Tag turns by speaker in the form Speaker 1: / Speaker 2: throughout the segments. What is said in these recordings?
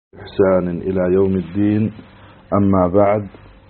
Speaker 1: إحسان إلى يوم الدين. أما بعد،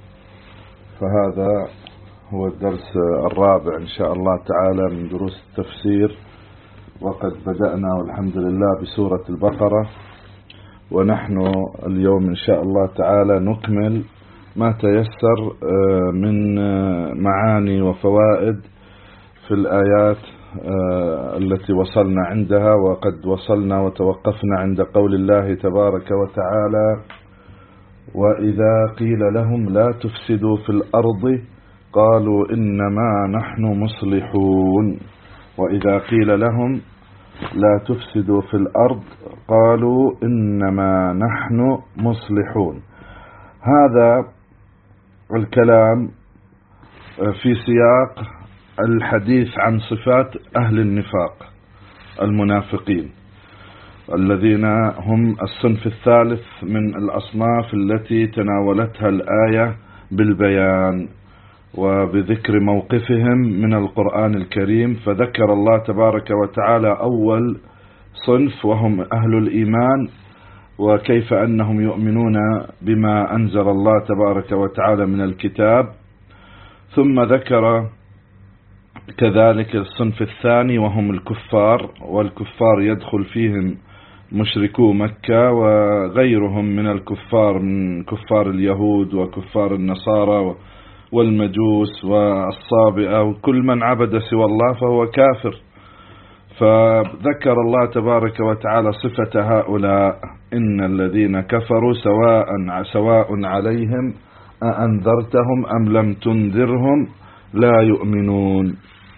Speaker 1: فهذا هو الدرس الرابع إن شاء الله تعالى من دروس التفسير، وقد بدأنا والحمد لله بسورة البقرة، ونحن اليوم إن شاء الله تعالى نكمل ما تيسر من معاني وفوائد في الآيات التي وصلنا عندها. وقد وصلنا وتوقفنا عند قول الله تبارك وتعالى: وإذا قيل لهم لا تفسدوا في الأرض قالوا إنما نحن مصلحون. وإذا قيل لهم لا تفسدوا في الأرض قالوا إنما نحن مصلحون. هذا الكلام في سياق الحديث عن صفات أهل النفاق المنافقين، الذين هم الصنف الثالث من الأصناف التي تناولتها الآية بالبيان وبذكر موقفهم من القرآن الكريم. فذكر الله تبارك وتعالى أول صنف وهم أهل الإيمان، وكيف أنهم يؤمنون بما أنزل الله تبارك وتعالى من الكتاب، ثم ذكر كذلك الصنف الثاني وهم الكفار، والكفار يدخل فيهم مشركو مكة وغيرهم من الكفار، من كفار اليهود وكفار النصارى والمجوس والصابئة وكل من عبد سوى الله فهو كافر. فذكر الله تبارك وتعالى صفة هؤلاء: إن الذين كفروا سواء عليهم أأنذرتهم أم لم تنذرهم لا يؤمنون.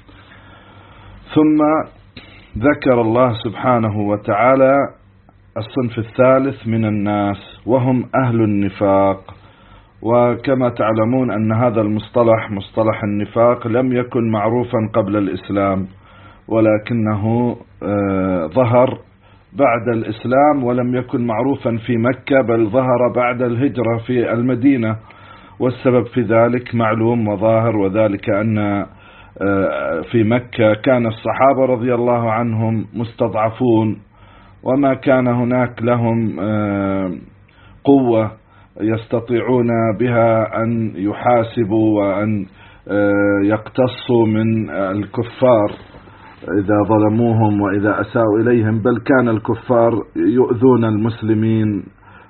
Speaker 1: ثم ذكر الله سبحانه وتعالى الصنف الثالث من الناس وهم أهل النفاق. وكما تعلمون أن هذا المصطلح، مصطلح النفاق، لم يكن معروفا قبل الإسلام، ولكنه ظهر بعد الإسلام، ولم يكن معروفا في مكة، بل ظهر بعد الهجرة في المدينة. والسبب في ذلك معلوم وظاهر، وذلك أن في مكة كان الصحابة رضي الله عنهم مستضعفون، وما كان هناك لهم قوة يستطيعون بها أن يحاسبوا وأن يقتصوا من الكفار إذا ظلموهم وإذا أساءوا إليهم، بل كان الكفار يؤذون المسلمين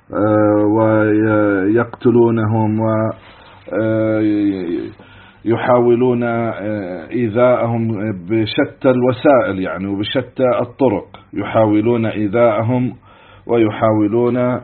Speaker 1: ويقتلونهم ويحاولون إيذاءهم بشتى الوسائل، يعني وبشتى الطرق، يحاولون إيذاءهم ويحاولون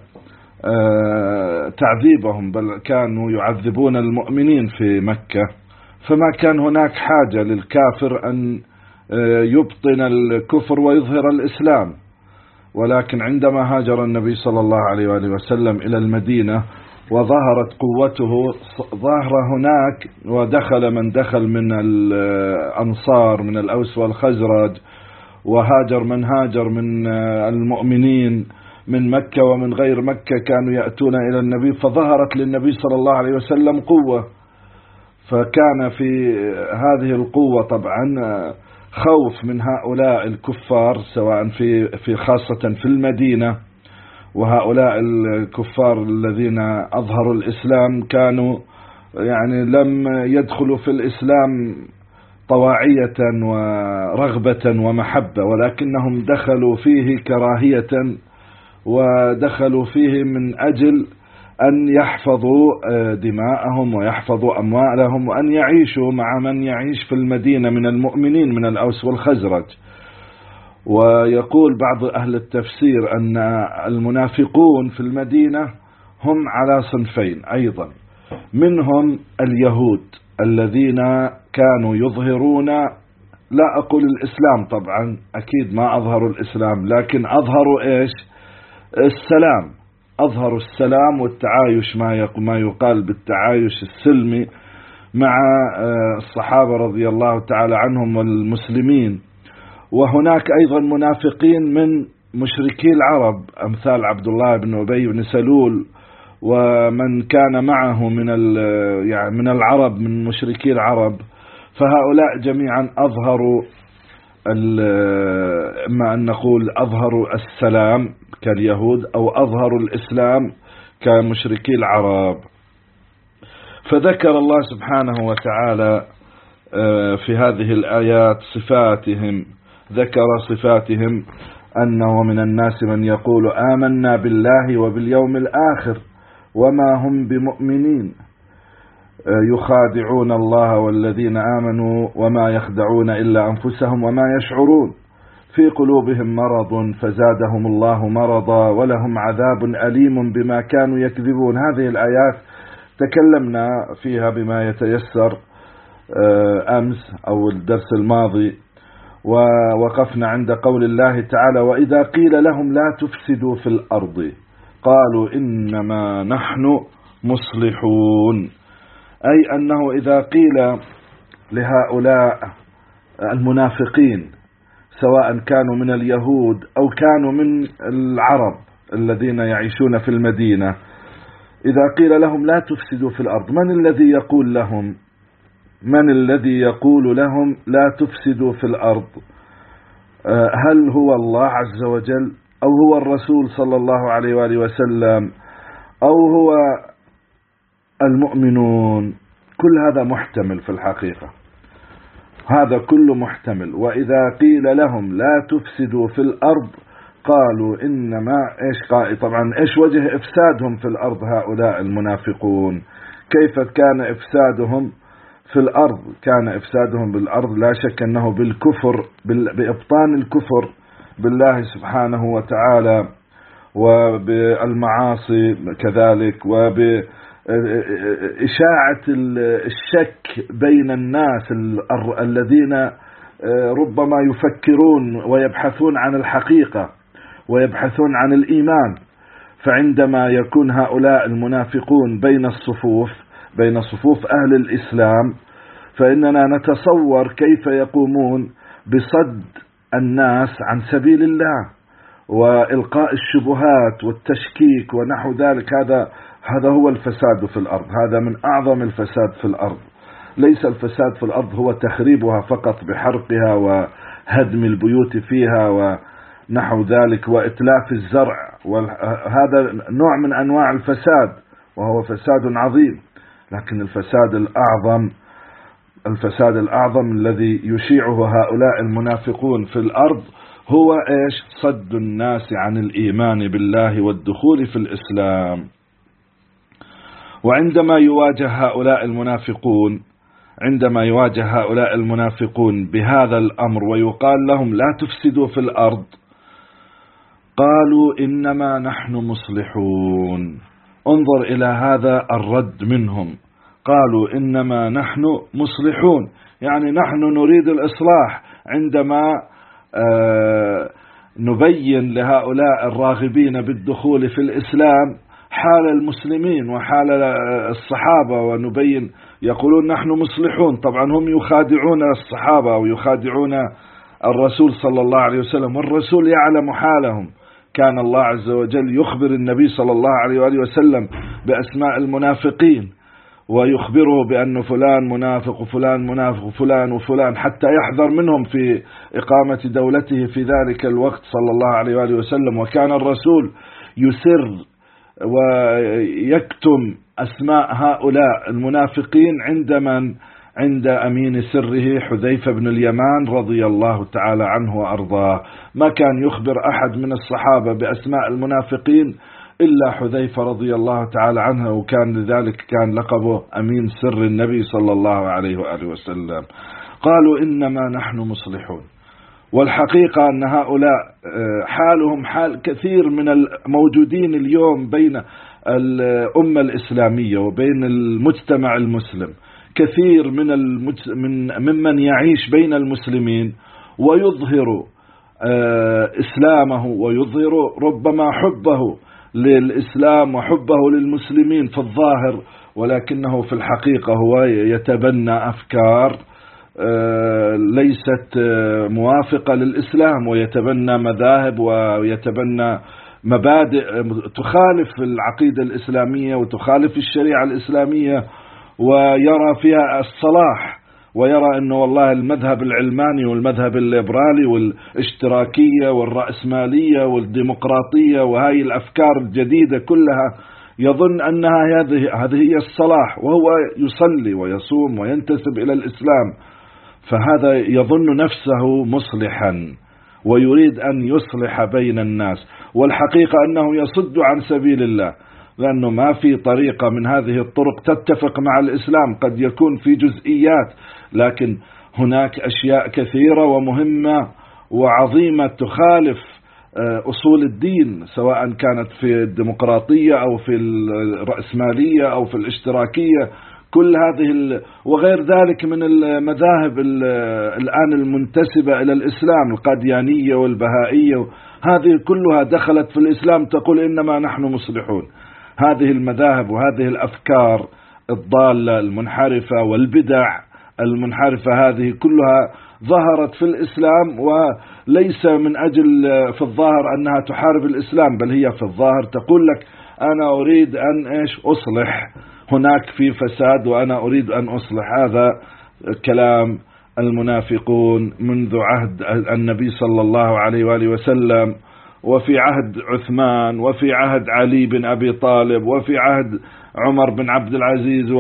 Speaker 1: تعذيبهم، بل كانوا يعذبون المؤمنين في مكة. فما كان هناك حاجة للكافر أن يبطن الكفر ويظهر الإسلام. ولكن عندما هاجر النبي صلى الله عليه وآله وسلم إلى المدينة وظهرت قوته، ظهر هناك ودخل من دخل من الأنصار من الأوس والخزرج، وهاجر من هاجر من المؤمنين من مكة ومن غير مكة، كانوا يأتون إلى النبي، فظهرت للنبي صلى الله عليه وسلم قوة. فكان في هذه القوة طبعا خوف من هؤلاء الكفار، سواء في خاصة في المدينة. وهؤلاء الكفار الذين أظهروا الإسلام كانوا يعني لم يدخلوا في الإسلام طواعية ورغبة ومحبة، ولكنهم دخلوا فيه كراهية، ودخلوا فيه من أجل أن يحفظوا دماءهم ويحفظوا أموالهم، وأن يعيشوا مع من يعيش في المدينة من المؤمنين من الأوس والخزرج. ويقول بعض أهل التفسير أن المنافقون في المدينة هم على صنفين أيضا: منهم اليهود الذين كانوا يظهرون، لا أقول الإسلام طبعا، أكيد ما أظهروا الإسلام، لكن أظهروا إيش؟ السلام، أظهروا السلام والتعايش، ما يقال بالتعايش السلمي مع الصحابة رضي الله تعالى عنهم والمسلمين. وهناك أيضا منافقين من مشركي العرب، أمثال عبد الله بن أبي بن سلول ومن كان معه من العرب، من مشركي العرب. فهؤلاء جميعا أظهروا إما أن نقول أظهروا السلام كاليهود أو أظهروا الإسلام كمشركي العرب. فذكر الله سبحانه وتعالى في هذه الآيات صفاتهم، ذكر صفاتهم أنه من الناس من يقول آمنا بالله وباليوم الآخر وما هم بمؤمنين يخادعون الله والذين آمنوا وما يخدعون إلا أنفسهم وما يشعرون في قلوبهم مرض فزادهم الله مرضا ولهم عذاب أليم بما كانوا يكذبون. هذه الآيات تكلمنا فيها بما يتيسر أمس أو الدرس الماضي، ووقفنا عند قول الله تعالى وإذا قيل لهم لا تفسدوا في الأرض قالوا إنما نحن مصلحون، أي أنه إذا قيل لهؤلاء المنافقين سواء كانوا من اليهود أو كانوا من العرب الذين يعيشون في المدينة، إذا قيل لهم لا تفسدوا في الأرض، من الذي يقول لهم؟ من الذي يقول لهم لا تفسدوا في الأرض؟ هل هو الله عز وجل أو هو الرسول صلى الله عليه وآله وسلم أو هو المؤمنون؟ كل هذا محتمل في الحقيقة، هذا كله محتمل. وإذا قيل لهم لا تفسدوا في الأرض قالوا إنما طبعا إيش وجه إفسادهم في الأرض هؤلاء المنافقون؟ كيف كان إفسادهم في الأرض؟ كان إفسادهم بالأرض لا شك أنه بالكفر، بإبطان الكفر بالله سبحانه وتعالى وبالمعاصي كذلك، وبإشاعة الشك بين الناس الذين ربما يفكرون ويبحثون عن الحقيقة ويبحثون عن الإيمان. فعندما يكون هؤلاء المنافقون بين صفوف أهل الإسلام فإننا نتصور كيف يقومون بصد الناس عن سبيل الله وإلقاء الشبهات والتشكيك ونحو ذلك. هذا هو الفساد في الأرض، هذا من أعظم الفساد في الأرض. ليس الفساد في الأرض هو تخريبها فقط بحرقها وهدم البيوت فيها ونحو ذلك وإتلاف الزرع، هذا نوع من أنواع الفساد وهو فساد عظيم. لكن الفساد الأعظم الذي يشيعه هؤلاء المنافقون في الأرض هو صد الناس عن الإيمان بالله والدخول في الإسلام. وعندما يواجه هؤلاء المنافقون بهذا الأمر ويقال لهم لا تفسدوا في الأرض قالوا إنما نحن مصلحون. انظر إلى هذا الرد منهم، قالوا إنما نحن مصلحون، يعني نحن نريد الإصلاح. عندما نبين لهؤلاء الراغبين بالدخول في الإسلام حال المسلمين وحال الصحابة ونبين يقولون نحن مصلحون، طبعا هم يخادعون الصحابة ويخادعون الرسول صلى الله عليه وسلم، والرسول يعلم حالهم. كان الله عز وجل يخبر النبي صلى الله عليه وآله وسلم بأسماء المنافقين ويخبره بأن فلان منافق وفلان منافق وفلان وفلان حتى يحذر منهم في إقامة دولته في ذلك الوقت صلى الله عليه وآله وسلم. وكان الرسول يسر ويكتم أسماء هؤلاء المنافقين عند أمين سره حذيفة بن اليمان رضي الله تعالى عنه وأرضاه. ما كان يخبر أحد من الصحابة بأسماء المنافقين إلا حذيفة رضي الله تعالى عنه، وكان لذلك كان لقبه أمين سر النبي صلى الله عليه وآله وسلم. قالوا إنما نحن مصلحون، والحقيقة أن هؤلاء حالهم حال كثير من الموجودين اليوم بين الأمة الإسلامية وبين المجتمع المسلم. كثير ممن يعيش بين المسلمين ويظهر إسلامه ويظهر ربما حبه للإسلام وحبه للمسلمين في الظاهر، ولكنه في الحقيقة هو يتبنى أفكار ليست موافقة للإسلام، ويتبنى مذاهب ويتبنى مبادئ تخالف العقيدة الإسلامية وتخالف الشريعة الإسلامية، ويرى فيها الصلاح ويرى أنه والله المذهب العلماني والمذهب الليبرالي والاشتراكية والرأسمالية والديمقراطية وهاي الأفكار الجديدة كلها يظن أنها هذه هي الصلاح، وهو يصلي ويصوم وينتسب إلى الإسلام، فهذا يظن نفسه مصلحا ويريد أن يصلح بين الناس، والحقيقة أنه يصد عن سبيل الله، لأنه ما في طريقة من هذه الطرق تتفق مع الإسلام. قد يكون في جزئيات، لكن هناك أشياء كثيرة ومهمة وعظيمة تخالف أصول الدين، سواء كانت في الديمقراطية أو في الرأسمالية أو في الاشتراكية. كل هذه وغير ذلك من المذاهب الآن المنتسبة إلى الإسلام، القاديانية والبهائية، هذه كلها دخلت في الإسلام تقول إنما نحن مصلحون. هذه المذاهب وهذه الأفكار الضالة المنحرفة والبدع المنحرفة هذه كلها ظهرت في الإسلام، وليس من أجل في الظاهر أنها تحارب الإسلام، بل هي في الظاهر تقول لك أنا أريد أن أصلح، هناك في فساد وأنا أريد أن أصلح. هذا كلام المنافقون منذ عهد النبي صلى الله عليه وآله وسلم، وفي عهد عثمان، وفي عهد علي بن أبي طالب، وفي عهد عمر بن عبد العزيز،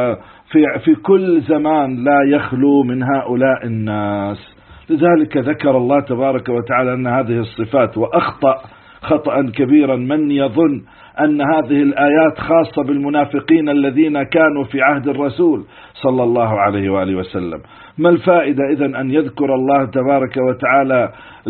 Speaker 1: وفي كل زمان لا يخلو من هؤلاء الناس. لذلك ذكر الله تبارك وتعالى أن هذه الصفات، وأخطأ خطأ كبيرا من يظن أن هذه الآيات خاصة بالمنافقين الذين كانوا في عهد الرسول صلى الله عليه وآله وسلم. ما الفائدة إذن أن يذكر الله تبارك وتعالى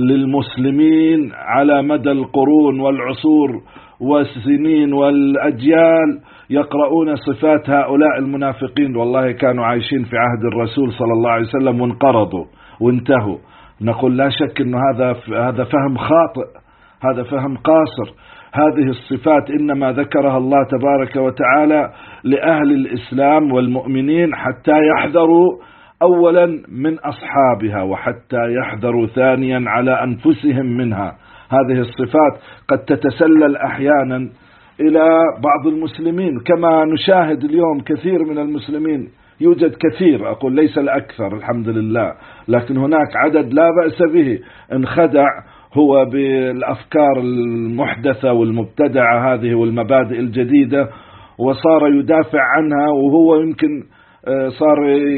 Speaker 1: للمسلمين على مدى القرون والعصور والسنين والأجيال يقرؤون صفات هؤلاء المنافقين؟ والله كانوا عايشين في عهد الرسول صلى الله عليه وسلم وانقرضوا وانتهوا. نقول لا شك أن هذا فهم خاطئ، هذا فهم قاصر. هذه الصفات إنما ذكرها الله تبارك وتعالى لأهل الإسلام والمؤمنين حتى يحذروا أولا من أصحابها، وحتى يحذروا ثانيا على أنفسهم منها. هذه الصفات قد تتسلل أحيانا إلى بعض المسلمين، كما نشاهد اليوم كثير من المسلمين، يوجد كثير، أقول ليس الأكثر الحمد لله، لكن هناك عدد لا بأس به انخدع هو بالأفكار المحدثة والمبتدعة هذه والمبادئ الجديدة، وصار يدافع عنها، وهو يمكن صار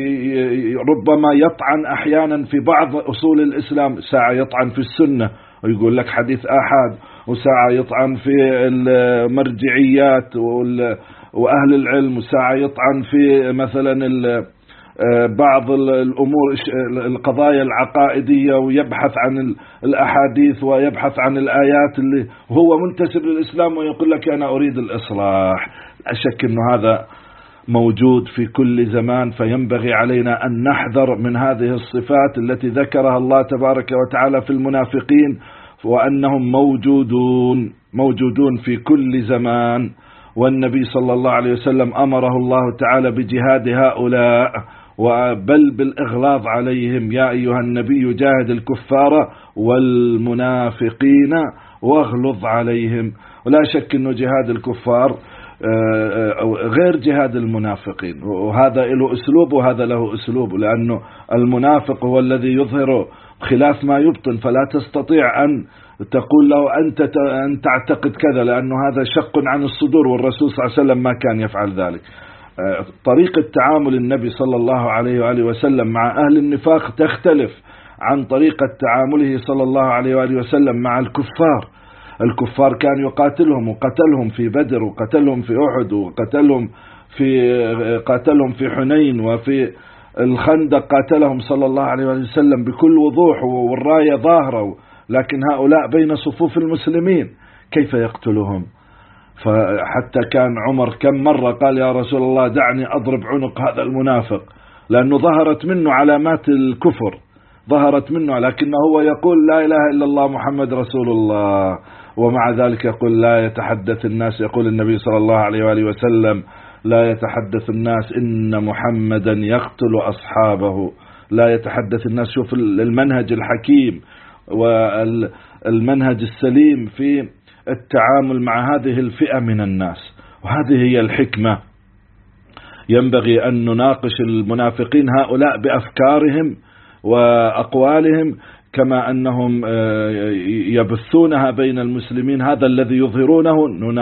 Speaker 1: ربما يطعن أحيانا في بعض أصول الإسلام، ساعة يطعن في السنة ويقول لك حديث آحاد، وساعة يطعن في المرجعيات وأهل العلم، وساعة يطعن في مثلا بعض الأمور القضايا العقائدية، ويبحث عن الأحاديث ويبحث عن الآيات اللي هو منتسب للإسلام ويقول لك أنا أريد الإصلاح. لا شك أنه هذا موجود في كل زمان، فينبغي علينا أن نحذر من هذه الصفات التي ذكرها الله تبارك وتعالى في المنافقين، وأنهم موجودون في كل زمان. والنبي صلى الله عليه وسلم أمره الله تعالى بجهاد هؤلاء، بل بالإغلاظ عليهم: يا أيها النبي جاهد الكفار والمنافقين واغلظ عليهم. ولا شك أنه جهاد الكفار غير جهاد المنافقين، وهذا له أسلوب وهذا له أسلوب، لأنه المنافق هو الذي يظهر خلاف ما يبطن، فلا تستطيع أن تقول له أن تعتقد كذا، لأنه هذا شق عن الصدور، والرسول صلى الله عليه وسلم ما كان يفعل ذلك. طريقة تعامل النبي صلى الله عليه وآله وسلم مع أهل النفاق تختلف عن طريقة تعامله صلى الله عليه وآله وسلم مع الكفار. الكفار كان يقاتلهم، وقتلهم في بدر، وقتلهم في أحد، وقتلهم في حنين، وفي الخندق قاتلهم صلى الله عليه وسلم بكل وضوح والراية ظاهرة، لكن هؤلاء بين صفوف المسلمين كيف يقتلهم؟ فحتى كان عمر كم مرة قال: يا رسول الله دعني أضرب عنق هذا المنافق، لأنه ظهرت منه علامات الكفر، ظهرت منه، لكنه هو يقول لا إله إلا الله محمد رسول الله، ومع ذلك يقول لا يتحدث الناس، يقول النبي صلى الله عليه وآله وسلم: لا يتحدث الناس إن محمدا يقتل أصحابه. لا يتحدث الناس. شوف المنهج الحكيم والمنهج السليم في التعامل مع هذه الفئة من الناس، وهذه هي الحكمة. ينبغي أن نناقش المنافقين هؤلاء بأفكارهم وأقوالهم كما أنهم يبثونها بين المسلمين. هذا الذي يظهرونه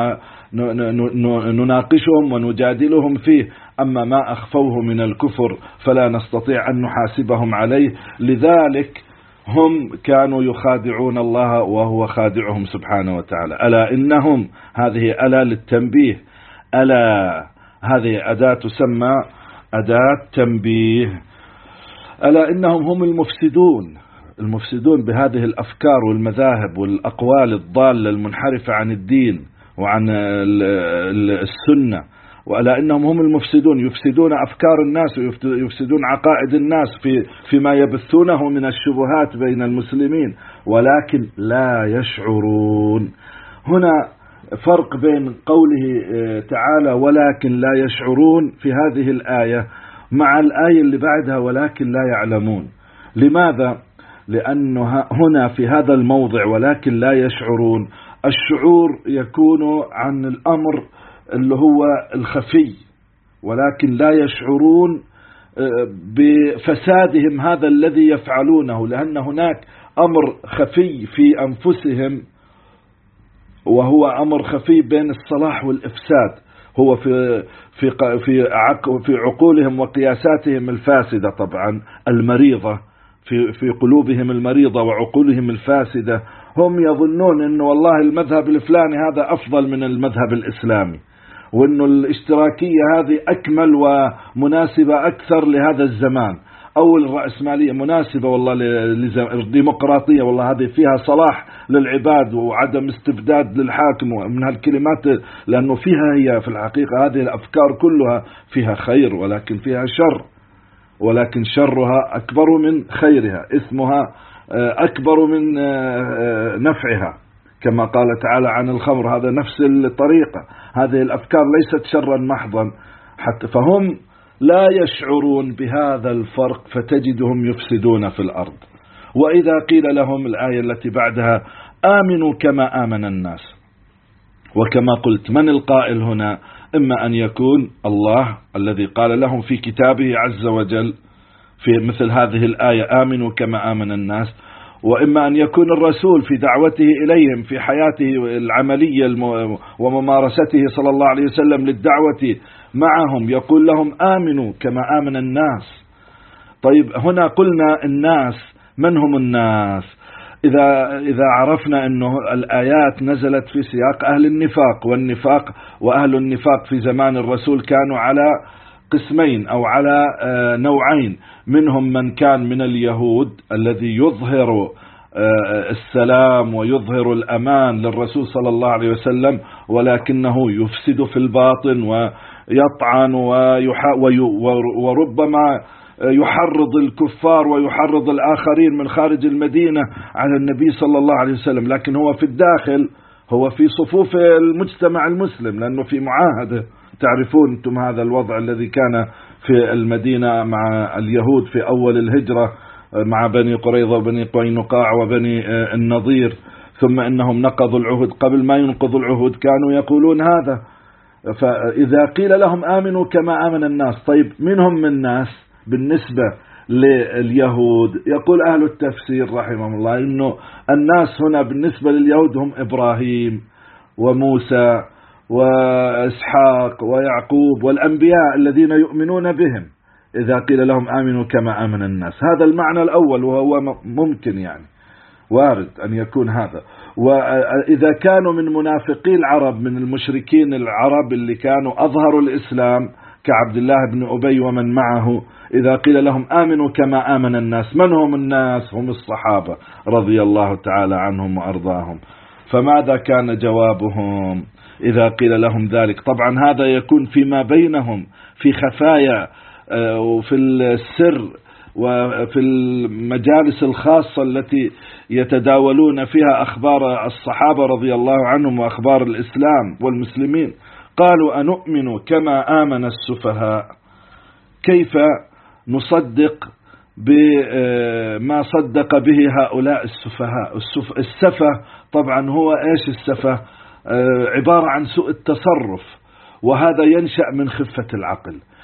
Speaker 1: نناقشهم ونجادلهم فيه، أما ما أخفوه من الكفر فلا نستطيع أن نحاسبهم عليه. لذلك هم كانوا يخادعون الله وهو خادعهم سبحانه وتعالى. ألا إنهم، هذه ألا للتنبيه، ألا هذه أداة تسمى أداة تنبيه. ألا إنهم هم المفسدون بهذه الأفكار والمذاهب والأقوال الضالة المنحرفة عن الدين وعن السنة. وألا إنهم هم المفسدون، يفسدون أفكار الناس ويفسدون عقائد الناس فيما يبثونه من الشبهات بين المسلمين، ولكن لا يشعرون. هنا فرق بين قوله تعالى ولكن لا يشعرون في هذه الآية مع الآية اللي بعدها ولكن لا يعلمون. لماذا؟ لأن هنا في هذا الموضع ولكن لا يشعرون، الشعور يكون عن الأمر اللي هو الخفي، ولكن لا يشعرون بفسادهم هذا الذي يفعلونه، لأن هناك أمر خفي في أنفسهم وهو أمر خفي بين الصلاح والإفساد، هو في عقولهم وقياساتهم الفاسدة طبعا المريضة، في قلوبهم المريضة وعقولهم الفاسدة. هم يظنون أنه والله المذهب الفلاني هذا أفضل من المذهب الإسلامي، وأنه الاشتراكية هذه أكمل ومناسبة أكثر لهذا الزمان، أو الرأسمالية مناسبة والله للديمقراطية والله هذه فيها صلاح للعباد وعدم استبداد للحاكم من هالكلمات، لأنه فيها هي في الحقيقة هذه الأفكار كلها فيها خير ولكن فيها شر، ولكن شرها أكبر من خيرها، إثمها أكبر من نفعها، كما قال تعالى عن الخمر. هذا نفس الطريقة، هذه الأفكار ليست شرا محضا حتى، فهم لا يشعرون بهذا الفرق فتجدهم يفسدون في الأرض. وإذا قيل لهم الآية التي بعدها آمنوا كما آمن الناس، وكما قلت من القائل هنا؟ إما أن يكون الله الذي قال لهم في كتابه عز وجل في مثل هذه الآية آمنوا كما آمن الناس، وإما أن يكون الرسول في دعوته إليهم في حياته العملية وممارسته صلى الله عليه وسلم للدعوة معهم يقول لهم آمنوا كما آمن الناس. طيب هنا قلنا الناس، من هم الناس؟ إذا عرفنا أنه الآيات نزلت في سياق أهل النفاق، وأهل النفاق في زمان الرسول كانوا على قسمين أو على نوعين، منهم من كان من اليهود الذي يظهر السلام ويظهر الأمان للرسول صلى الله عليه وسلم، ولكنه يفسد في الباطن ويطعن وربما يحرض الكفار ويحرض الآخرين من خارج المدينة على النبي صلى الله عليه وسلم، لكن هو في الداخل هو في صفوف المجتمع المسلم، لأنه في معاهدة. تعرفون أنتم هذا الوضع الذي كان في المدينة مع اليهود في أول الهجرة مع بني قريظة وبني قينقاع وبني النضير، ثم إنهم نقضوا العهد. قبل ما ينقضوا العهد كانوا يقولون هذا. فإذا قيل لهم آمنوا كما آمن الناس، طيب منهم من الناس بالنسبة لليهود؟ يقول أهل التفسير رحمهم الله إنه الناس هنا بالنسبة لليهود هم إبراهيم وموسى وإسحاق ويعقوب والأنبياء الذين يؤمنون بهم، إذا قيل لهم آمنوا كما آمن الناس. هذا المعنى الأول، وهو ممكن يعني وارد أن يكون هذا. وإذا كانوا من منافقي العرب، من المشركين العرب اللي كانوا أظهروا الإسلام كعبد الله بن أبي ومن معه، إذا قيل لهم آمنوا كما آمن الناس، من هم الناس؟ هم الصحابة رضي الله تعالى عنهم وأرضاهم. فماذا كان جوابهم إذا قيل لهم ذلك؟ طبعا هذا يكون فيما بينهم في خفايا وفي السر وفي المجالس الخاصة التي يتداولون فيها أخبار الصحابة رضي الله عنهم وأخبار الإسلام والمسلمين. قالوا أنؤمن كما آمن السفهاء، كيف نصدق بما صدق به هؤلاء السفهاء؟ السفه طبعا هو إيش السفه؟ عبارة عن سوء التصرف، وهذا ينشأ من خفة العقل.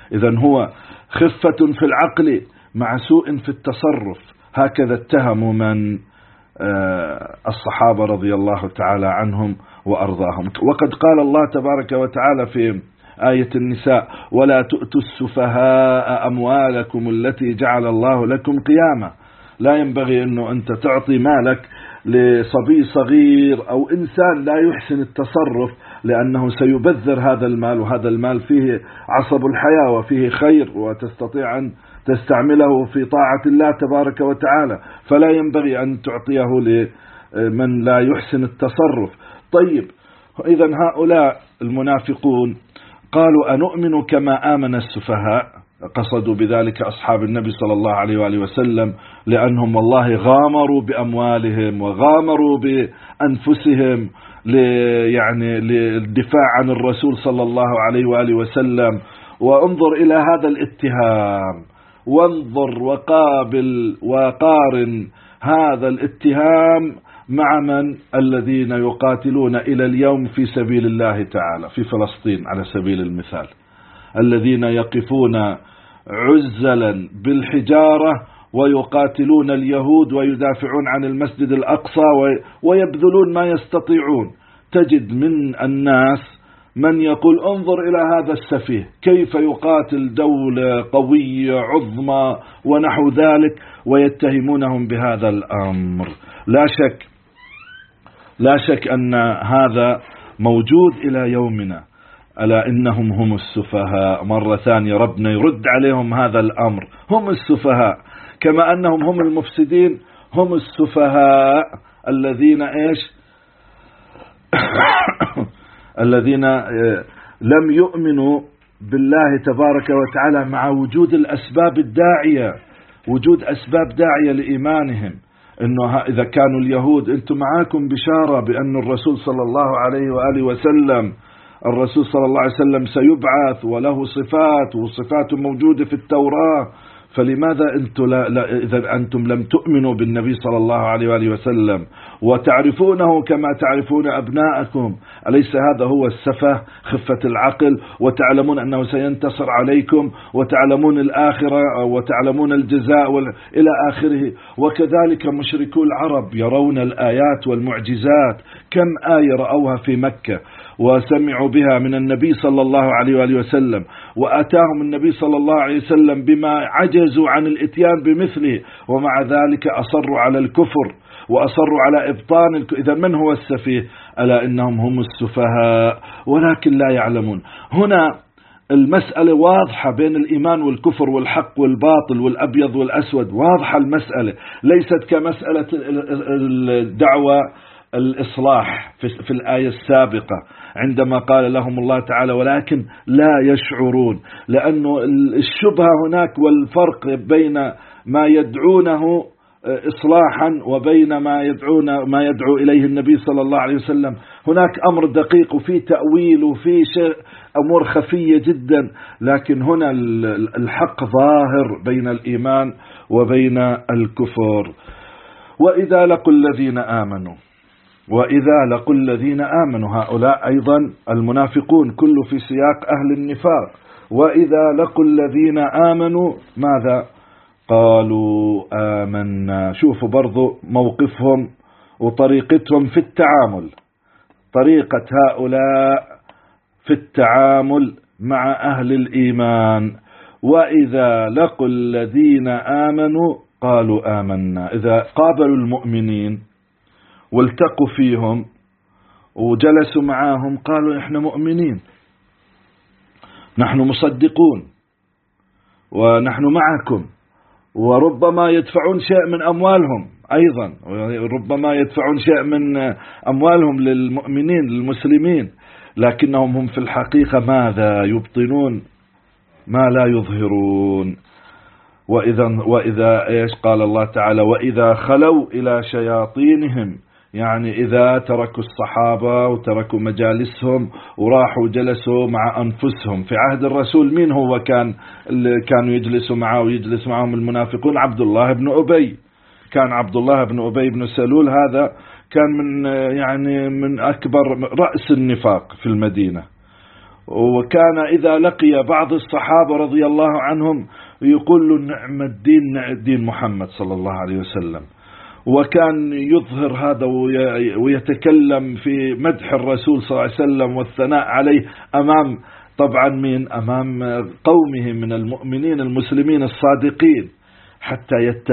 Speaker 1: إذن هو خفة في العقل مع سوء في التصرف. هكذا اتهموا من الصحابة رضي الله تعالى عنهم وأرضاهم. وقد قال الله تبارك وتعالى في آية النساء: ولا تؤتوا السفهاء أموالكم التي جعل الله لكم قياما. لا ينبغي أنه أنت تعطي مالك لصبي صغير أو إنسان لا يحسن التصرف، لأنه سيبذر هذا المال، وهذا المال فيه عصب الحياة وفيه خير وتستطيع أن تستعمله في طاعة الله تبارك وتعالى، فلا ينبغي أن تعطيه لمن لا يحسن التصرف. طيب، إذن هؤلاء المنافقون قالوا: أنؤمن كما آمن السفهاء؟ قصدوا بذلك أصحاب النبي صلى الله عليه وآله وسلم، لأنهم والله غامروا بأموالهم وغامروا بأنفسهم يعني للدفاع عن الرسول صلى الله عليه وآله وسلم. وانظر إلى هذا الاتهام، وانظر وقابل وقارن هذا الاتهام مع من الذين يقاتلون إلى اليوم في سبيل الله تعالى في فلسطين على سبيل المثال، الذين يقفون عزلا بالحجارة ويقاتلون اليهود ويدافعون عن المسجد الأقصى ويبذلون ما يستطيعون. تجد من الناس من يقول: انظر إلى هذا السفيه كيف يقاتل دولة قوية عظمى ونحو ذلك، ويتهمونهم بهذا الأمر. لا شك أن هذا موجود إلى يومنا. ألا إنهم هم السفهاء. مرة ثانية ربنا يرد عليهم هذا الأمر: هم السفهاء، كما أنهم هم المفسدين، هم السفهاء الذين الذين لم يؤمنوا بالله تبارك وتعالى مع وجود الأسباب الداعية، وجود أسباب داعية لإيمانهم. إنه إذا كانوا اليهود: أنتم معاكم بشارة بأن الرسول صلى الله عليه وآله وسلم سيبعث وله صفات، وصفاته موجودة في التوراة، فلماذا إذا أنتم لم تؤمنوا بالنبي صلى الله عليه وآله وسلم وتعرفونه كما تعرفون أبناءكم؟ أليس هذا هو السفه، خفة العقل؟ وتعلمون أنه سينتصر عليكم، وتعلمون الآخرة، وتعلمون الجزاء إلى آخره. وكذلك مشركو العرب يرون الآيات والمعجزات، كم آية رأوها في مكة وسمعوا بها من النبي صلى الله عليه وآله وسلم، وأتاهم النبي صلى الله عليه وسلم بما عجزوا عن الاتيان بمثله، ومع ذلك أصروا على الكفر وأصروا على إبطان إذا من هو السفيه؟ ألا إنهم هم السفهاء ولكن لا يعلمون. هنا المسألة واضحة بين الإيمان والكفر والحق والباطل والأبيض والأسود، واضحة المسألة، ليست كمسألة الدعوة الإصلاح في الآية السابقة عندما قال لهم الله تعالى: ولكن لا يشعرون. لأنه الشبهة هناك والفرق بين ما يدعونه إصلاحا وبين ما يدعو إليه النبي صلى الله عليه وسلم، هناك أمر دقيق وفي تأويل وفي شيء أمور خفية جدا، لكن هنا الحق ظاهر بين الإيمان وبين الكفر. وإذا لقوا الذين آمنوا هؤلاء أيضا المنافقون، كل في سياق أهل النفاق. وإذا لقوا الذين آمنوا ماذا قالوا؟ آمنا. شوفوا برضو موقفهم وطريقتهم في التعامل، طريقة هؤلاء في التعامل مع أهل الإيمان. وإذا لقوا الذين آمنوا قالوا آمنا. إذا قابلوا المؤمنين والتقوا فيهم وجلسوا معاهم قالوا: إحنا مؤمنين، نحن مصدقون، ونحن معكم. وربما يدفعون شيء من أموالهم أيضا، ربما يدفعون شيء من أموالهم للمؤمنين للمسلمين، لكنهم هم في الحقيقة ماذا يبطنون؟ ما لا يظهرون. وإذا إيش قال الله تعالى؟ وإذا خلوا إلى شياطينهم، يعني إذا تركوا الصحابة وتركوا مجالسهم وراحوا جلسوا مع أنفسهم. في عهد الرسول مين هو اللي كانوا يجلسوا معه ويجلس معهم المنافقون؟ عبد الله بن أبي. كان عبد الله بن أبي بن سلول هذا كان من أكبر رأس النفاق في المدينة، وكان إذا لقي بعض الصحابة رضي الله عنهم يقول له نعم الدين دين محمد صلى الله عليه وسلم، وكان يظهر هذا ويتكلم في مدح الرسول صلى الله عليه وسلم والثناء عليه أمام طبعا أمام قومه من المؤمنين المسلمين الصادقين حتى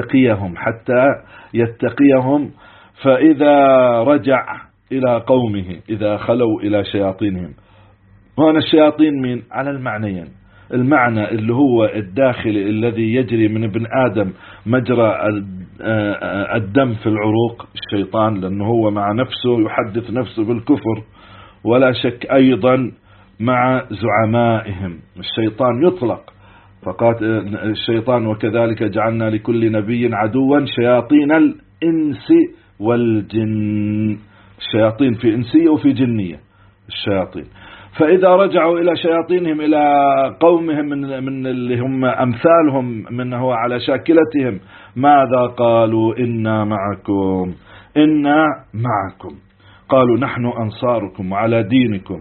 Speaker 1: يتقيهم. فإذا رجع إلى قومه إذا خلوا إلى شياطينهم، هنا الشياطين مين؟ على المعنيين، المعنى اللي هو الداخلي الذي يجري من ابن آدم مجرى الدم في العروق، الشيطان، لأنه هو مع نفسه يحدث نفسه بالكفر، ولا شك أيضا مع زعمائهم الشيطان يطلق، فقال الشيطان وكذلك جعلنا لكل نبي عدوا شياطين الإنس والجن، الشياطين في إنسية وفي جنية الشياطين. فإذا رجعوا إلى شياطينهم إلى قومهم من اللي هم أمثالهم من هو على شاكلتهم، ماذا قالوا؟ إنا معكم، قالوا نحن أنصاركم وعلى دينكم،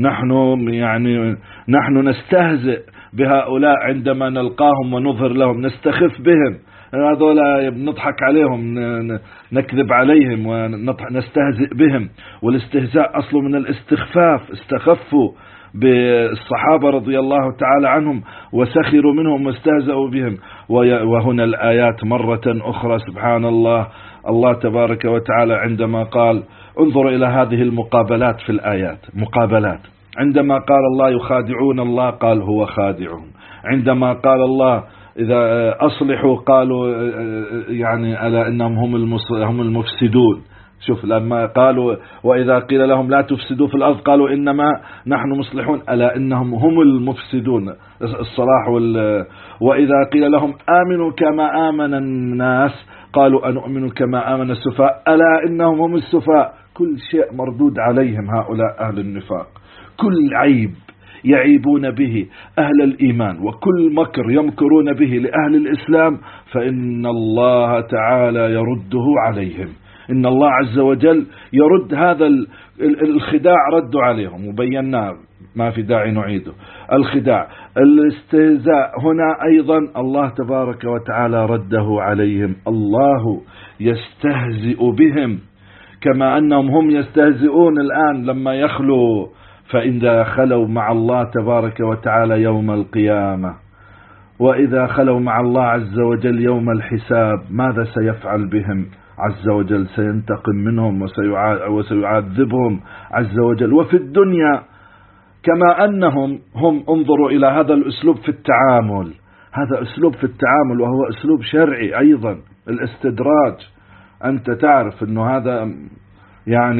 Speaker 1: نحن نستهزئ بهؤلاء عندما نلقاهم ونظهر لهم، نستخف بهم، هذول نضحك عليهم، نكذب عليهم ونستهزئ بهم. والاستهزاء أصله من الاستخفاف، استخفوا بالصحابة رضي الله تعالى عنهم وسخروا منهم واستهزأوا بهم. وهنا الآيات مرة أخرى سبحان الله، الله تبارك وتعالى عندما قال انظروا إلى هذه المقابلات في الآيات، مقابلات، عندما قال الله يخادعون الله قال هو خادعهم، عندما قال الله إذا أصلحوا قالوا يعني ألا إنهم هم المفسدون. شوف لما قالوا وإذا قيل لهم لا تفسدوا في الأرض قالوا إنما نحن مصلحون ألا إنهم هم المفسدون، الصلاح وإذا قيل لهم آمنوا كما آمن الناس قالوا أنؤمن كما آمن السفهاء ألا إنهم هم السفهاء. كل شيء مردود عليهم هؤلاء أهل النفاق، كل عيب يعيبون به أهل الإيمان وكل مكر يمكرون به لأهل الإسلام فإن الله تعالى يرده عليهم، إن الله عز وجل يرد هذا الخداع، رد عليهم وبيناه ما في داعي نعيده. الخداع الاستهزاء هنا أيضا الله تبارك وتعالى رده عليهم، الله يستهزئ بهم كما أنهم هم يستهزئون الآن لما يخلوا، فإذا خلوا مع الله تبارك وتعالى يوم القيامة وإذا خلوا مع الله عز وجل يوم الحساب ماذا سيفعل بهم عز وجل؟ سينتقم منهم وسيعذبهم عز وجل. وفي الدنيا كما أنهم هم انظروا إلى هذا الأسلوب في التعامل، هذا أسلوب في التعامل وهو أسلوب شرعي أيضا، الاستدراج. أنت تعرف أنه هذا يعني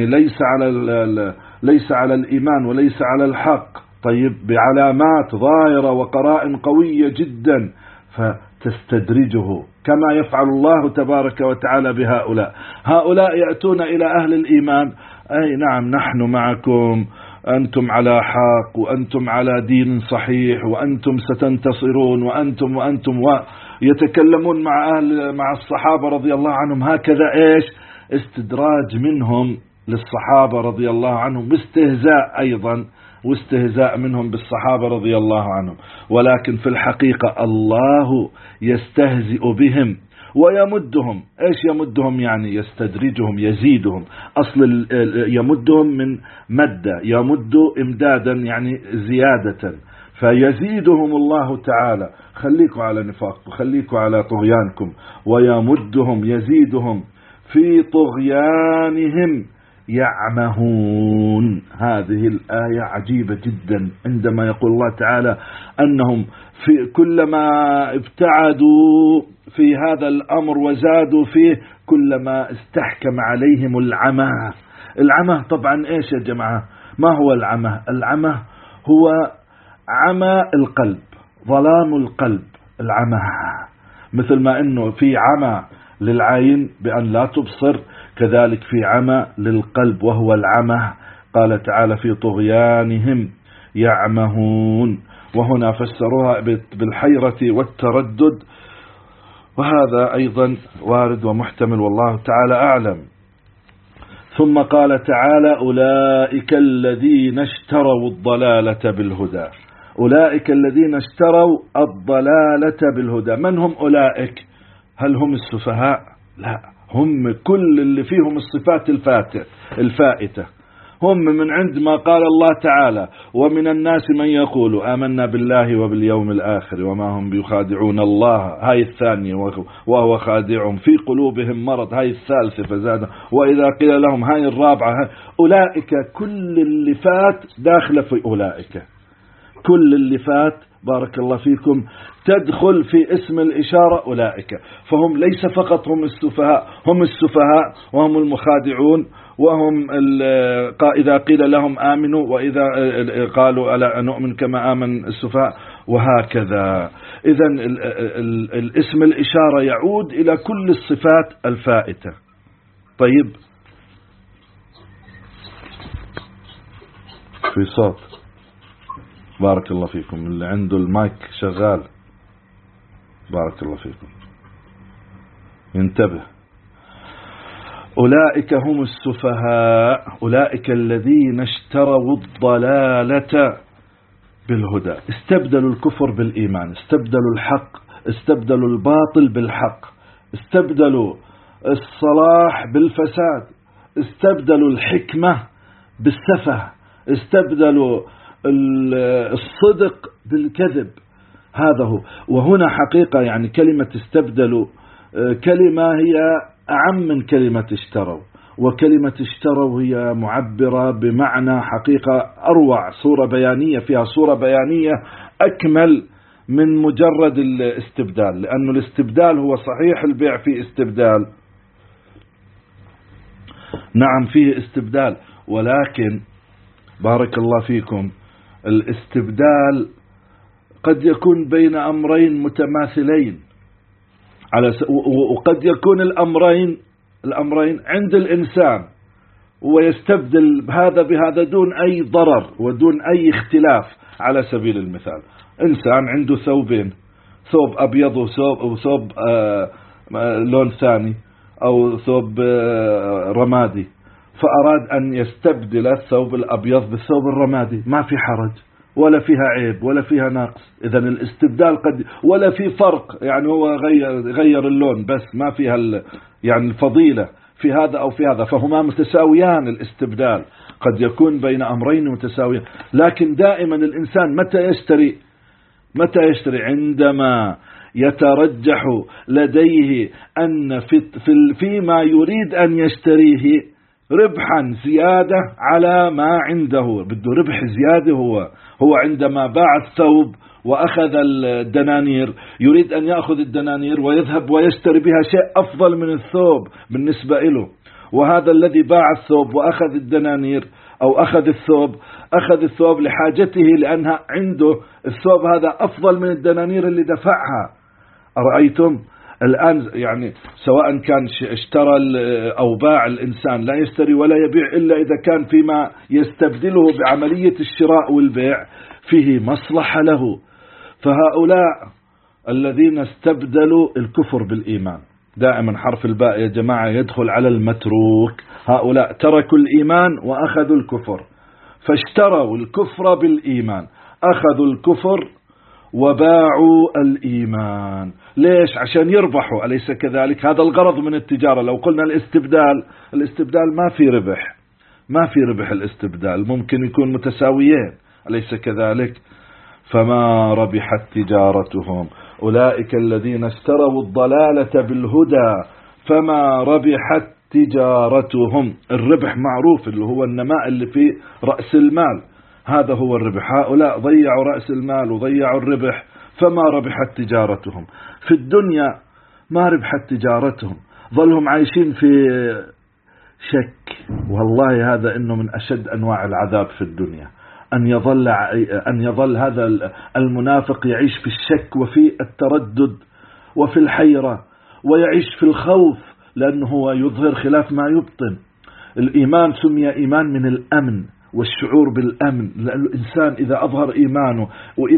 Speaker 1: ليس على الإيمان وليس على الحق، طيب بعلامات ظاهرة وقرائن قوية جدا، فتستدرجه كما يفعل الله تبارك وتعالى بهؤلاء. هؤلاء يأتون إلى أهل الإيمان أي نعم نحن معكم، أنتم على حق وأنتم على دين صحيح وأنتم ستنتصرون وأنتم ويتكلمون مع الصحابة رضي الله عنهم هكذا، إيش استدراج منهم للصحابة رضي الله عنهم، واستهزاء أيضا، واستهزاء منهم بالصحابة رضي الله عنهم. ولكن في الحقيقة الله يستهزئ بهم ويمدهم. إيش يمدهم؟ يعني يستدرجهم، يزيدهم. أصل يمدهم من مدة، يمد إمدادا يعني زيادة، فيزيدهم الله تعالى. خليكم على نفاقكم، خليكم على طغيانكم، ويمدهم يزيدهم في طغيانهم يعمهون. هذه الآية عجيبة جدا عندما يقول الله تعالى أنهم في كلما ابتعدوا في هذا الأمر وزادوا فيه كلما استحكم عليهم العمى. العمى طبعا إيش يا جماعة؟ ما هو العمى؟ العمى هو عمى القلب، ظلام القلب، العمى. مثل ما أنه في عمى للعين بأن لا تبصر، كذلك في عمى للقلب وهو العمى. قال تعالى في طغيانهم يعمهون، وهنا فسروها بالحيرة والتردد، وهذا أيضا وارد ومحتمل والله تعالى أعلم. ثم قال تعالى أولئك الذين اشتروا الضلالة بالهدى. أولئك الذين اشتروا الضلالة بالهدى. من هم أولئك؟ هل هم السفهاء؟ لا، هم كل اللي فيهم الصفات الفائتة. هم من عند ما قال الله تعالى ومن الناس من يقول آمنا بالله وباليوم الآخر وما هم بيخادعون الله، هاي الثانية، وهو خادعهم في قلوبهم مرض، هاي الثالثة فزاد، وإذا قيل لهم، هاي الرابعة. أولئك كل اللي فات داخل في أولئك، كل اللي فات بارك الله فيكم تدخل في اسم الإشارة أولئك. فهم ليس فقط هم السفهاء، هم السفهاء وهم المخادعون، وهم إذا قيل لهم آمنوا وإذا قالوا ألا نؤمن كما آمن السفهاء، وهكذا. إذن الاسم الإشارة يعود إلى كل الصفات الفائتة. طيب، في صوت بارك الله فيكم، اللي عنده المايك شغال بارك الله فيكم ينتبه. أولئك هم السفهاء، أولئك الذين اشتروا الضلالة بالهدى، استبدلوا الكفر بالإيمان، استبدلوا الحق، استبدلوا الباطل بالحق، استبدلوا الصلاح بالفساد، استبدلوا الحكمة بالسفه، استبدلوا الصدق بالكذب. هذا هو. وهنا حقيقة يعني كلمة استبدلوا كلمة هي أعم من كلمة اشتروا، وكلمة اشتروا هي معبرة بمعنى حقيقة أروع، صورة بيانية، فيها صورة بيانية أكمل من مجرد الاستبدال، لأن الاستبدال هو صحيح البيع فيه استبدال، نعم فيه استبدال، ولكن بارك الله فيكم الاستبدال قد يكون بين أمرين متماثلين، وقد يكون الأمرين عند الإنسان ويستبدل هذا بهذا دون أي ضرر ودون أي اختلاف. على سبيل المثال، إنسان عنده ثوبين، ثوب أبيض وثوب لون ثاني أو ثوب رمادي، فأراد أن يستبدل الثوب الأبيض بالثوب الرمادي، ما في حرج ولا فيها عيب ولا فيها نقص. إذن الاستبدال ولا في فرق، يعني هو غير اللون بس، ما فيها يعني الفضيلة في هذا أو في هذا، فهما متساويان. الاستبدال قد يكون بين أمرين متساويين، لكن دائما الإنسان متى يشتري عندما يترجح لديه أن فيما يريد أن يشتريه ربحا زيادة على ما عنده، بده ربح زيادة. هو عندما باع الثوب وأخذ الدنانير يريد أن يأخذ الدنانير ويذهب ويشتري بها شيء أفضل من الثوب بالنسبة له، وهذا الذي باع الثوب وأخذ الدنانير أو أخذ الثوب لحاجته، لأنها عنده الثوب هذا أفضل من الدنانير اللي دفعها. أرأيتم الآن يعني سواء كان اشترى أو باع الإنسان، لا يشتري ولا يبيع إلا إذا كان فيما يستبدله بعملية الشراء والبيع فيه مصلحة له. فهؤلاء الذين استبدلوا الكفر بالإيمان، دائما حرف الباء يا جماعة يدخل على المتروك، هؤلاء تركوا الإيمان وأخذوا الكفر، فاشتروا الكفر بالإيمان، أخذوا الكفر وباعوا الإيمان. ليش؟ عشان يربحوا، أليس كذلك؟ هذا الغرض من التجارة. لو قلنا الاستبدال ما في ربح الاستبدال، ممكن يكون متساويين، أليس كذلك؟ فما ربحت تجارتهم. أولئك الذين اشتروا الضلالة بالهدى فما ربحت تجارتهم. الربح معروف، اللي هو النماء اللي في رأس المال، هذا هو الربح. هؤلاء ضيعوا رأس المال وضيعوا الربح، فما ربحت تجارتهم. في الدنيا ما ربحت تجارتهم، ظلهم عايشين في شك. والله هذا إنه من أشد أنواع العذاب في الدنيا، أن يظل هذا المنافق يعيش في الشك وفي التردد وفي الحيرة ويعيش في الخوف، لأنه هو يظهر خلاف ما يبطن. الإيمان سمي إيمان من الأمن والشعور بالأمن، لأن الإنسان إذا أظهر إيمانه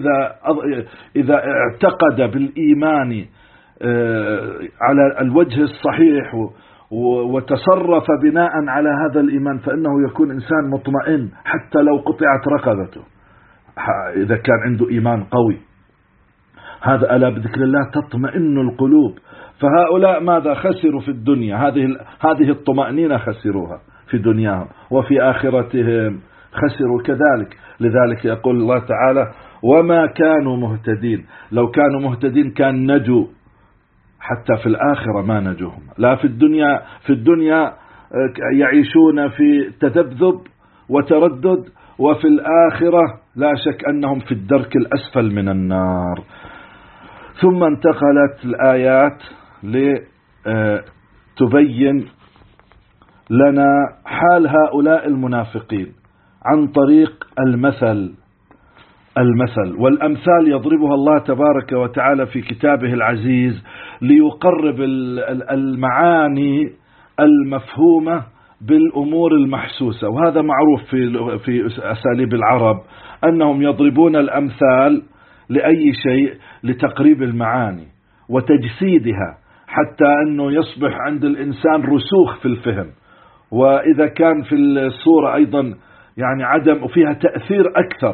Speaker 1: وإذا اعتقد بالإيمان على الوجه الصحيح وتصرف بناء على هذا الإيمان فإنه يكون إنسان مطمئن حتى لو قطعت رقبته إذا كان عنده إيمان قوي. هذا ألا بذكر الله تطمئن القلوب. فهؤلاء ماذا خسروا في الدنيا؟ هذه الطمأنينة خسروها في دنياهم، وفي آخرتهم خسروا كذلك. لذلك يقول الله تعالى وما كانوا مهتدين. لو كانوا مهتدين كان نجوا، حتى في الآخرة ما نجوهم. لا في الدنيا يعيشون في تذبذب وتردد، وفي الآخرة لا شك أنهم في الدرك الأسفل من النار. ثم انتقلت الآيات لتبين لنا حال هؤلاء المنافقين عن طريق المثل. والأمثال يضربها الله تبارك وتعالى في كتابه العزيز ليقرب المعاني المفهومة بالأمور المحسوسة. وهذا معروف في أساليب العرب أنهم يضربون الأمثال لأي شيء لتقريب المعاني وتجسيدها، حتى أنه يصبح عند الإنسان رسوخ في الفهم. وإذا كان في الصورة أيضا يعني عدم وفيها تأثير أكثر.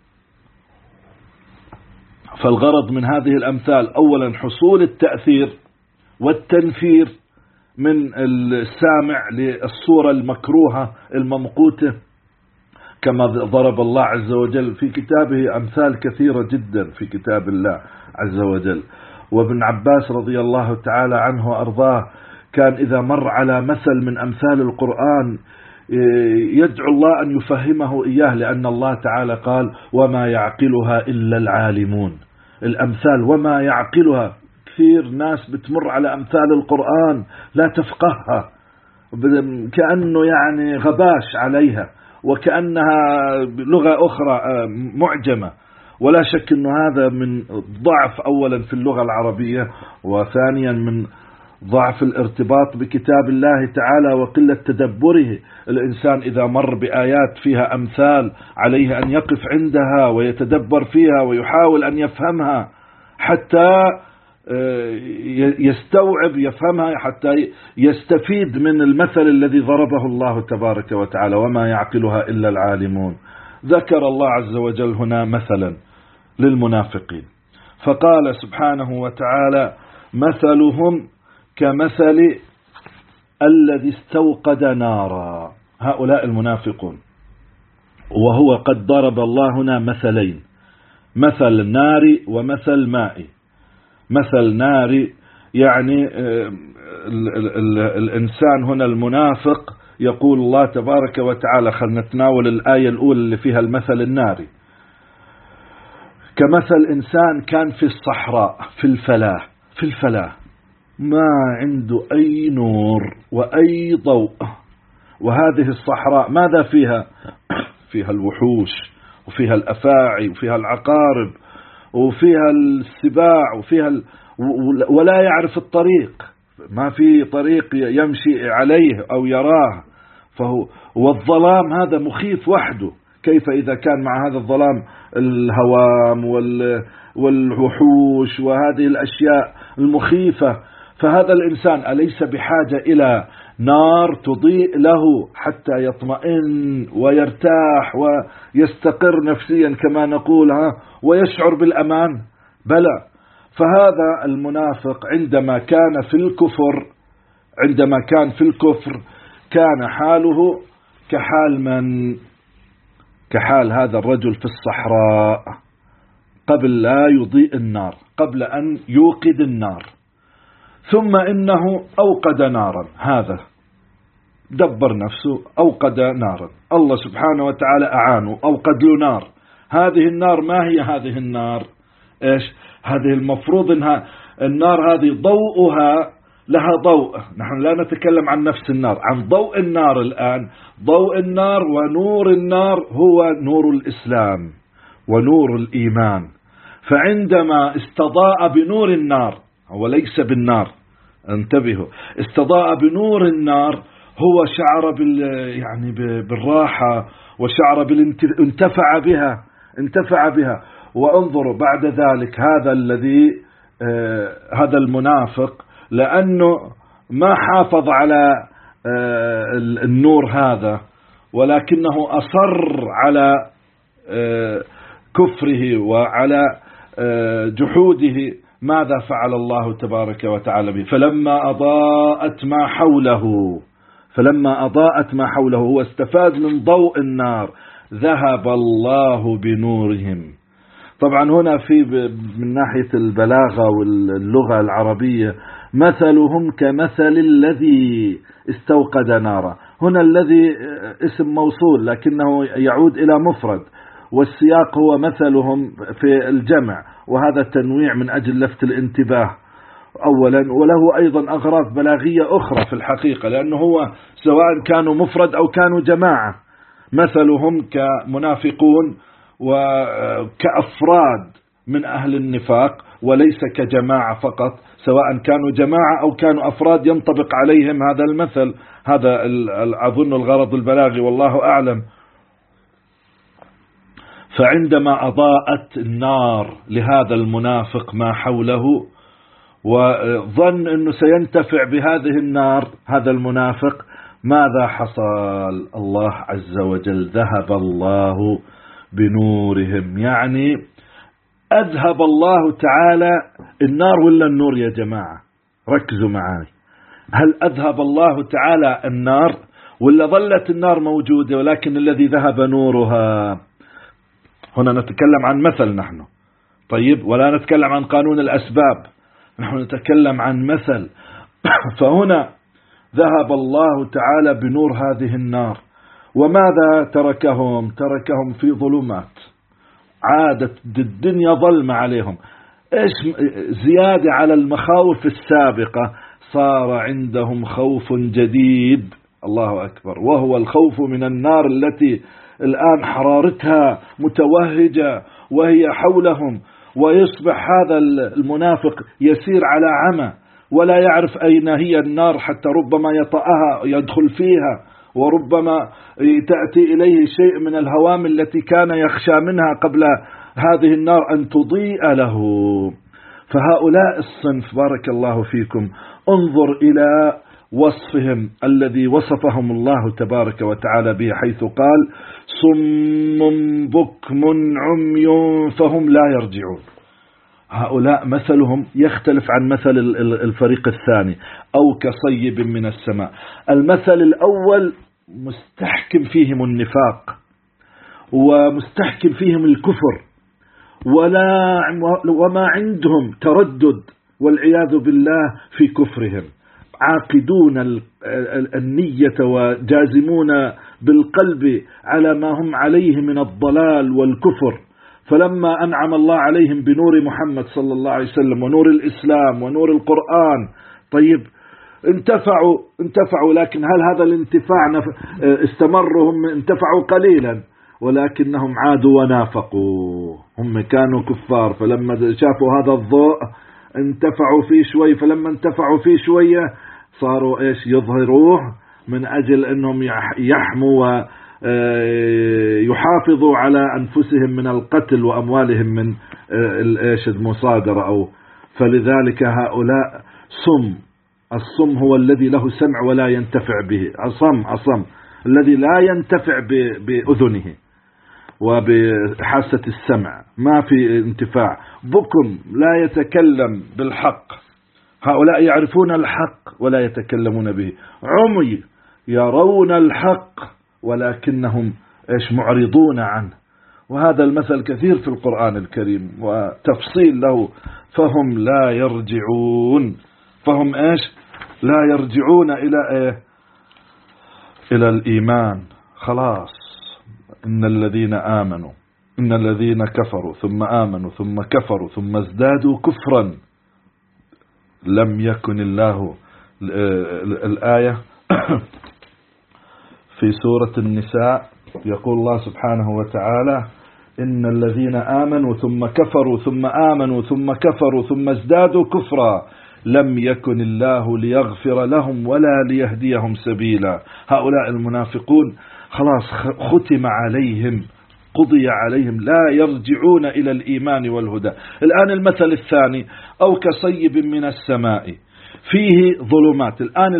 Speaker 1: فالغرض من هذه الأمثال أولا حصول التأثير والتنفير من السامع للصورة المكروهة الممقوتة، كما ضرب الله عز وجل في كتابه أمثال كثيرة جدا في كتاب الله عز وجل. وابن عباس رضي الله تعالى عنه وأرضاه كان إذا مر على مثل من أمثال القرآن يدعو الله أن يفهمه إياه، لأن الله تعالى قال وما يعقلها إلا العالمون. الأمثال وما يعقلها، كثير ناس بتمر على أمثال القرآن لا تفقهها، كأنه يعني غباش عليها وكأنها لغة أخرى معجمة. ولا شك أنه هذا من ضعف أولا في اللغة العربية، وثانيا من ضعف الارتباط بكتاب الله تعالى وقلة تدبره. الإنسان إذا مر بآيات فيها أمثال عليه أن يقف عندها ويتدبر فيها ويحاول أن يفهمها حتى يستوعب يفهمها، حتى يستفيد من المثل الذي ضربه الله تبارك وتعالى وما يعقلها إلا العالمون. ذكر الله عز وجل هنا مثلا للمنافقين فقال سبحانه وتعالى مثلهم كمثل الذي استوقد نارا. هؤلاء المنافقون، وهو قد ضرب الله هنا مثلين، مثل نار ومثل ماء. مثل نار يعني الإنسان هنا المنافق، يقول الله تبارك وتعالى خلنا نتناول الآية الأولى اللي فيها المثل الناري، كمثل إنسان كان في الصحراء في الفلاة ما عنده أي نور وأي ضوء. وهذه الصحراء ماذا فيها؟ فيها الوحوش وفيها الأفاعي وفيها العقارب وفيها السباع ولا يعرف الطريق، ما في طريق يمشي عليه أو يراه. والظلام هذا مخيف وحده. كيف إذا كان مع هذا الظلام الهوام والوحوش وهذه الأشياء المخيفة؟ فهذا الإنسان أليس بحاجة إلى نار تضيء له حتى يطمئن ويرتاح ويستقر نفسيا كما نقول ويشعر بالأمان؟ بلى. فهذا المنافق عندما كان في الكفر كان حاله كحال هذا الرجل في الصحراء قبل لا يضيء النار، قبل أن يوقد النار، ثم إنه أوقد نارا. هذا دبر نفسه أوقد نارا، الله سبحانه وتعالى أعانه أوقد له نار. هذه النار ما هي هذه النار؟ إيش هذه؟ المفروض إنها النار هذه ضوءها لها ضوء. نحن لا نتكلم عن نفس النار، عن ضوء النار الآن. ضوء النار ونور النار هو نور الإسلام ونور الإيمان. فعندما استضاء بنور النار، هو ليس بالنار، انتبهوا، استضاء بنور النار، هو شعر بالراحة وشعر انتفع بها. وانظروا بعد ذلك هذا المنافق، لأنه ما حافظ على النور هذا، ولكنه أصر على كفره وعلى جحوده، ماذا فعل الله تبارك وتعالى به؟ فلما أضاءت ما حوله هو استفاد من ضوء النار، ذهب الله بنورهم. طبعا هنا من ناحية البلاغة واللغة العربية، مثلهم كمثل الذي استوقد نارا. هنا الذي اسم موصول لكنه يعود إلى مفرد، والسياق هو مثلهم في الجمع، وهذا التنويع من أجل لفت الانتباه أولا، وله أيضا أغراض بلاغية أخرى في الحقيقة، لأنه هو سواء كانوا مفرد أو كانوا جماعة، مثلهم كمنافقون وكأفراد من أهل النفاق وليس كجماعة فقط، سواء كانوا جماعة أو كانوا أفراد ينطبق عليهم هذا المثل. هذا أظن الغرض البلاغي والله أعلم. فعندما أضاءت النار لهذا المنافق ما حوله وظن أنه سينتفع بهذه النار هذا المنافق، ماذا حصل؟ الله عز وجل ذهب الله بنورهم، يعني أذهب الله تعالى النار ولا النور يا جماعة؟ ركزوا معي، هل أذهب الله تعالى النار ولا ظلت النار موجودة ولكن الذي ذهب نورها؟ هنا نتكلم عن مثل نحن، طيب، ولا نتكلم عن قانون الأسباب، نحن نتكلم عن مثل. فهنا ذهب الله تعالى بنور هذه النار، وماذا تركهم في ظلمات، عادت الدنيا ظلمة عليهم. إيش زيادة على المخاوف السابقة، صار عندهم خوف جديد، الله أكبر، وهو الخوف من النار التي الآن حرارتها متوهجة وهي حولهم، ويصبح هذا المنافق يسير على عمى ولا يعرف أين هي النار، حتى ربما يطأها يدخل فيها، وربما تأتي إليه شيء من الهوام التي كان يخشى منها قبل هذه النار أن تضيء له. فهؤلاء الصنف بارك الله فيكم، انظر إلى وصفهم الذي وصفهم الله تبارك وتعالى به، حيث قال صم بكم عمي فهم لا يرجعون. هؤلاء مثلهم يختلف عن مثل الفريق الثاني، أو كصيب من السماء. المثل الأول مستحكم فيهم النفاق ومستحكم فيهم الكفر، وما عندهم تردد والعياذ بالله في كفرهم، عاقدون النية وجازمون بالقلب على ما هم عليه من الضلال والكفر. فلما أنعم الله عليهم بنور محمد صلى الله عليه وسلم ونور الإسلام ونور القرآن، طيب انتفعوا، لكن هل هذا الانتفاع استمرهم؟ انتفعوا قليلا، ولكنهم عادوا ونافقوا. هم كانوا كفار، فلما شافوا هذا الضوء انتفعوا فيه شوي، فلما انتفعوا فيه شوية صاروا يظهروه من أجل أنهم يحموا ويحافظوا على أنفسهم من القتل وأموالهم من المصادرة. فلذلك هؤلاء صم. الصم هو الذي له سمع ولا ينتفع به، أصم الذي لا ينتفع بأذنه وبحاسة السمع، ما في انتفاع. بكم لا يتكلم بالحق، هؤلاء يعرفون الحق ولا يتكلمون به. عمي يرون الحق ولكنهم معرضون عنه. وهذا المثل كثير في القرآن الكريم وتفصيل له. فهم لا يرجعون، فهم لا يرجعون إلى الإيمان. خلاص، إن الذين كفروا ثم آمنوا ثم كفروا ثم ازدادوا كفرا لم يكن الله. الآية في سورة النساء يقول الله سبحانه وتعالى إن الذين آمنوا ثم كفروا ثم آمنوا ثم كفروا ثم ازدادوا كفرا لم يكن الله ليغفر لهم ولا ليهديهم سبيلا. هؤلاء المنافقون خلاص ختم عليهم، قضي عليهم، لا يرجعون إلى الإيمان والهدى. الآن المثل الثاني، أو كصيب من السماء فيه ظلمات. الآن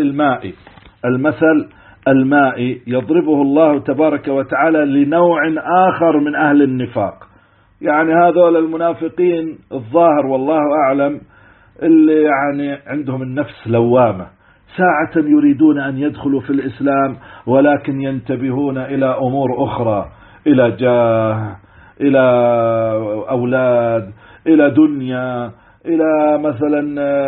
Speaker 1: المثل المائي يضربه الله تبارك وتعالى لنوع آخر من أهل النفاق. يعني هذول المنافقين الظاهر والله أعلم اللي يعني عندهم النفس لوامة، ساعة يريدون أن يدخلوا في الإسلام ولكن ينتبهون إلى أمور أخرى، إلى جاه، إلى أولاد، إلى دنيا، إلى مثلا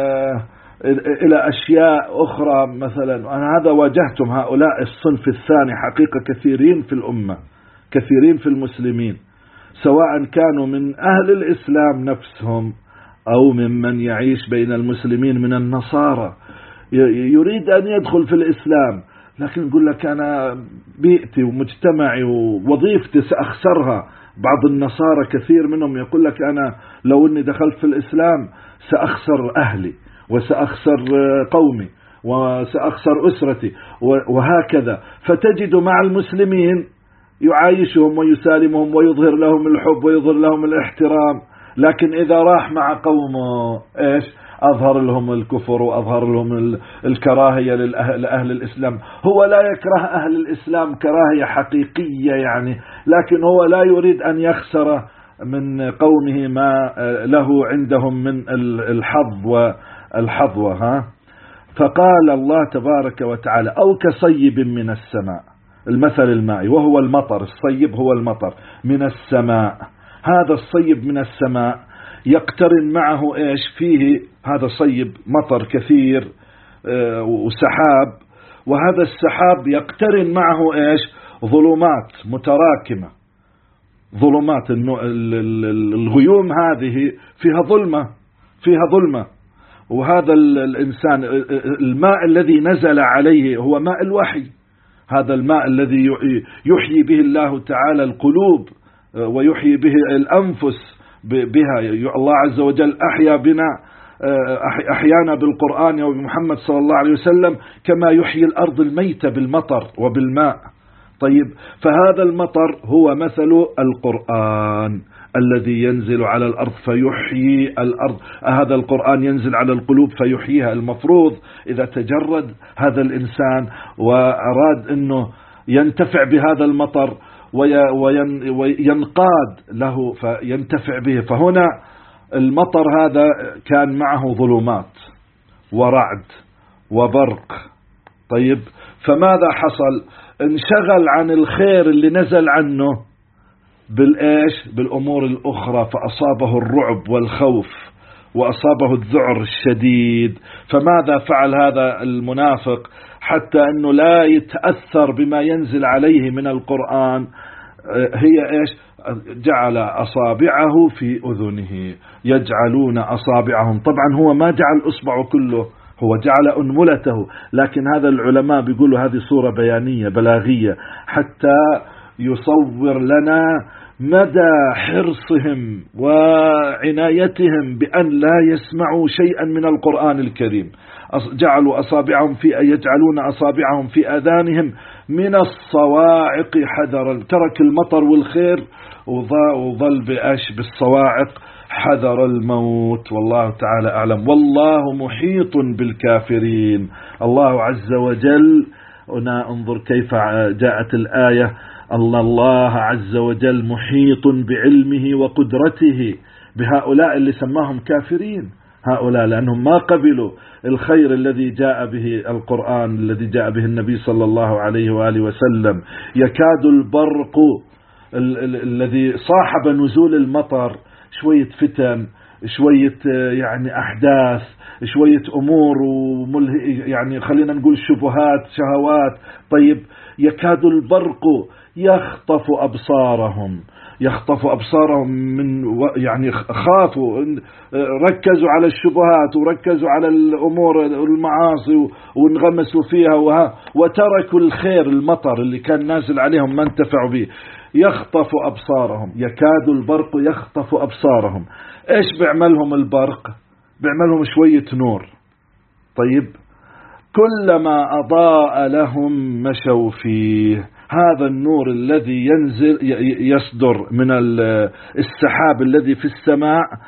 Speaker 1: إلى أشياء أخرى. مثلا أنا هذا واجهتم هؤلاء الصنف الثاني حقيقة كثيرين في الأمة، كثيرين في المسلمين، سواء كانوا من أهل الإسلام نفسهم أو ممن يعيش بين المسلمين من النصارى، يريد أن يدخل في الإسلام لكن يقول لك أنا بيئتي ومجتمعي ووظيفتي سأخسرها. بعض النصارى كثير منهم يقول لك أنا لو أني دخلت في الإسلام سأخسر أهلي وسأخسر قومي وسأخسر أسرتي وهكذا. فتجد مع المسلمين يعايشهم ويسالمهم ويظهر لهم الحب ويظهر لهم الاحترام، لكن إذا راح مع قومه إيش؟ أظهر لهم الكفر وأظهر لهم الكراهية لأهل الإسلام. هو لا يكره أهل الإسلام كراهية حقيقية يعني، لكن هو لا يريد أن يخسر من قومه ما له عندهم من الحظ والحظوة. فقال الله تبارك وتعالى أو كصيب من السماء، المثل المائي وهو المطر، الصيب هو المطر من السماء. هذا الصيب من السماء يقترن معه إيش؟ فيه هذا صيب مطر كثير وسحاب، وهذا السحاب يقترن معه إيش؟ ظلمات متراكمة، ظلمات الغيوم هذه فيها ظلمة. وهذا الإنسان الماء الذي نزل عليه هو ماء الوحي، هذا الماء الذي يحيي به الله تعالى القلوب ويحيي به الأنفس بها. الله عز وجل أحيانا بالقرآن وبمحمد صلى الله عليه وسلم كما يحيي الأرض الميتة بالمطر وبالماء. طيب، فهذا المطر هو مثل القرآن الذي ينزل على الأرض فيحيي الأرض. هذا القرآن ينزل على القلوب فيحييها. المفروض إذا تجرد هذا الإنسان وأراد أنه ينتفع بهذا المطر وينقاد له فينتفع به، فهنا المطر هذا كان معه ظلمات ورعد وبرق. طيب، فماذا حصل؟ انشغل عن الخير اللي نزل عنه بالأمور الأخرى، فأصابه الرعب والخوف وأصابه الذعر الشديد. فماذا فعل هذا المنافق حتى أنه لا يتأثر بما ينزل عليه من القرآن؟ هي إيش؟ جعل أصابعه في أذنه، يجعلون أصابعهم. طبعا هو ما جعل أصبعه كله، هو جعل أنملته، لكن هذا العلماء بيقولوا هذه صورة بيانية بلاغية حتى يصور لنا مدى حرصهم وعنايتهم بأن لا يسمعوا شيئا من القرآن الكريم. جعلوا أصابعهم يجعلون أصابعهم في آذانهم من الصواعق حذر، ترك المطر والخير وظل بالصواعق حذر الموت. والله تعالى أعلم، والله محيط بالكافرين. الله عز وجل، انظر كيف جاءت الآية، الله عز وجل محيط بعلمه وقدرته بهؤلاء اللي سماهم كافرين، هؤلاء لأنهم ما قبلوا الخير الذي جاء به القرآن الذي جاء به النبي صلى الله عليه وآله وسلم. يكاد البرق الذي صاحب نزول المطر، شوية فتن، شوية يعني أحداث، شوية أمور يعني خلينا نقول شبهات، شهوات. طيب، يكاد البرق يخطف أبصارهم من يعني خافوا، ركزوا على الشبهات وركزوا على الأمور المعاصي وانغمسوا فيها وتركوا الخير المطر اللي كان نازل عليهم ما انتفعوا به. يخطف أبصارهم، يكاد البرق يخطف أبصارهم. إيش بيعملهم البرق؟ بيعملهم شوية نور. طيب، كلما أضاء لهم مشوا فيه. هذا النور الذي يصدر من السحاب الذي في السماء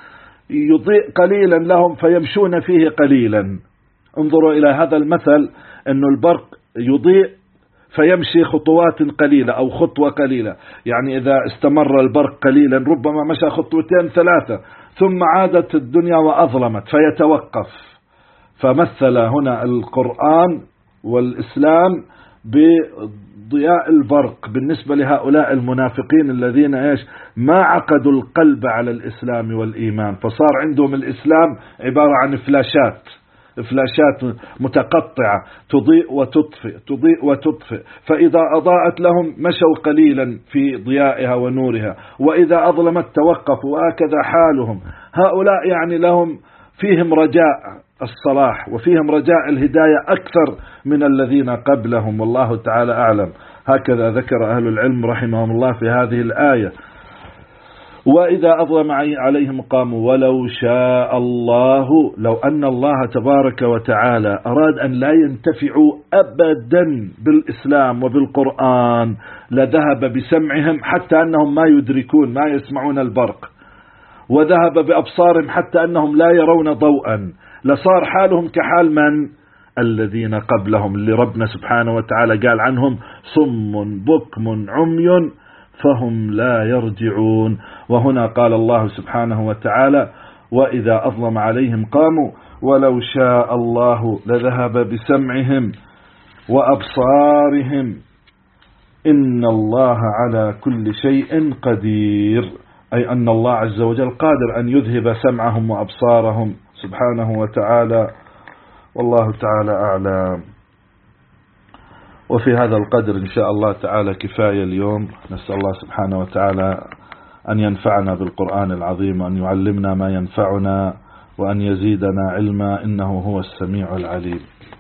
Speaker 1: يضيء قليلا لهم فيمشون فيه قليلا. انظروا إلى هذا المثل، أن البرق يضيء فيمشي خطوات قليلة أو خطوة قليلة، يعني إذا استمر البرق قليلا ربما مشى خطوتين ثلاثة ثم عادت الدنيا وأظلمت فيتوقف. فمثل هنا القرآن والإسلام بضياء البرق بالنسبة لهؤلاء المنافقين الذين ما عقدوا القلب على الإسلام والإيمان، فصار عندهم الإسلام عبارة عن فلاشات متقطعة تضيء وتطفئ تضيء وتطفئ، فإذا أضاءت لهم مشوا قليلا في ضيائها ونورها، وإذا أظلمت توقفوا، وهكذا حالهم. هؤلاء يعني لهم فيهم رجاء الصلاح وفيهم رجاء الهداية أكثر من الذين قبلهم، والله تعالى أعلم. هكذا ذكر أهل العلم رحمهم الله في هذه الآية. وإذا أظلم عليهم قاموا ولو شاء الله، لو أن الله تبارك وتعالى أراد أن لا ينتفعوا أبدا بالإسلام وبالقرآن لذهب بسمعهم حتى أنهم ما يدركون ما يسمعون البرق، وذهب بأبصارهم حتى أنهم لا يرون ضوءا، لصار حالهم كحال من؟ الذين قبلهم، اللي ربنا سبحانه وتعالى قال عنهم صم بكم عمي فهم لا يرجعون. وهنا قال الله سبحانه وتعالى وإذا أظلم عليهم قاموا ولو شاء الله لذهب بسمعهم وأبصارهم إن الله على كل شيء قدير، أي أن الله عز وجل قادر أن يذهب سمعهم وأبصارهم سبحانه وتعالى، والله تعالى أعلم. وفي هذا القدر إن شاء الله تعالى كفاية اليوم. نسأل الله سبحانه وتعالى أن ينفعنا بالقرآن العظيم وأن يعلمنا ما ينفعنا وأن يزيدنا علما إنه هو السميع العليم.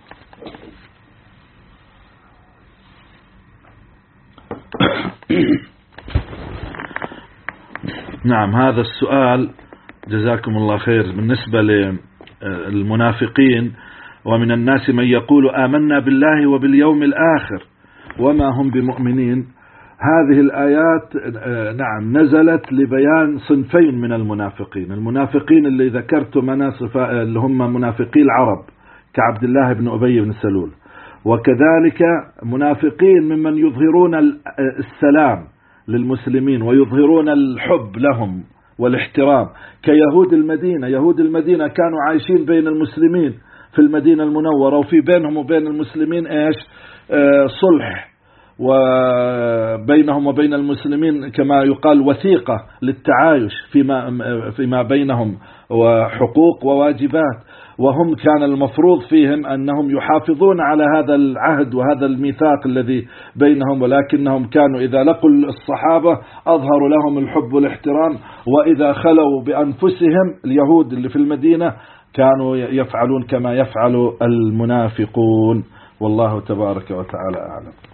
Speaker 1: نعم، هذا السؤال جزاكم الله خير بالنسبة للمنافقين. ومن الناس من يقول آمنا بالله وباليوم الآخر وما هم بمؤمنين. هذه الآيات نعم نزلت لبيان صنفين من المنافقين. المنافقين اللي ذكرتم أنا اللي هم منافقي العرب كعبد الله بن أبي بن سلول، وكذلك منافقين ممن يظهرون السلام للمسلمين ويظهرون الحب لهم والاحترام كيهود المدينة. يهود المدينة كانوا عايشين بين المسلمين في المدينة المنورة، وفي بينهم وبين المسلمين صلح، وبينهم وبين المسلمين كما يقال وثيقة للتعايش فيما بينهم وحقوق وواجبات. وهم كان المفروض فيهم أنهم يحافظون على هذا العهد وهذا الميثاق الذي بينهم، ولكنهم كانوا إذا لقوا الصحابة أظهروا لهم الحب والاحترام، وإذا خلوا بأنفسهم اليهود اللي في المدينة كانوا يفعلون كما يفعل المنافقون، والله تبارك وتعالى أعلم.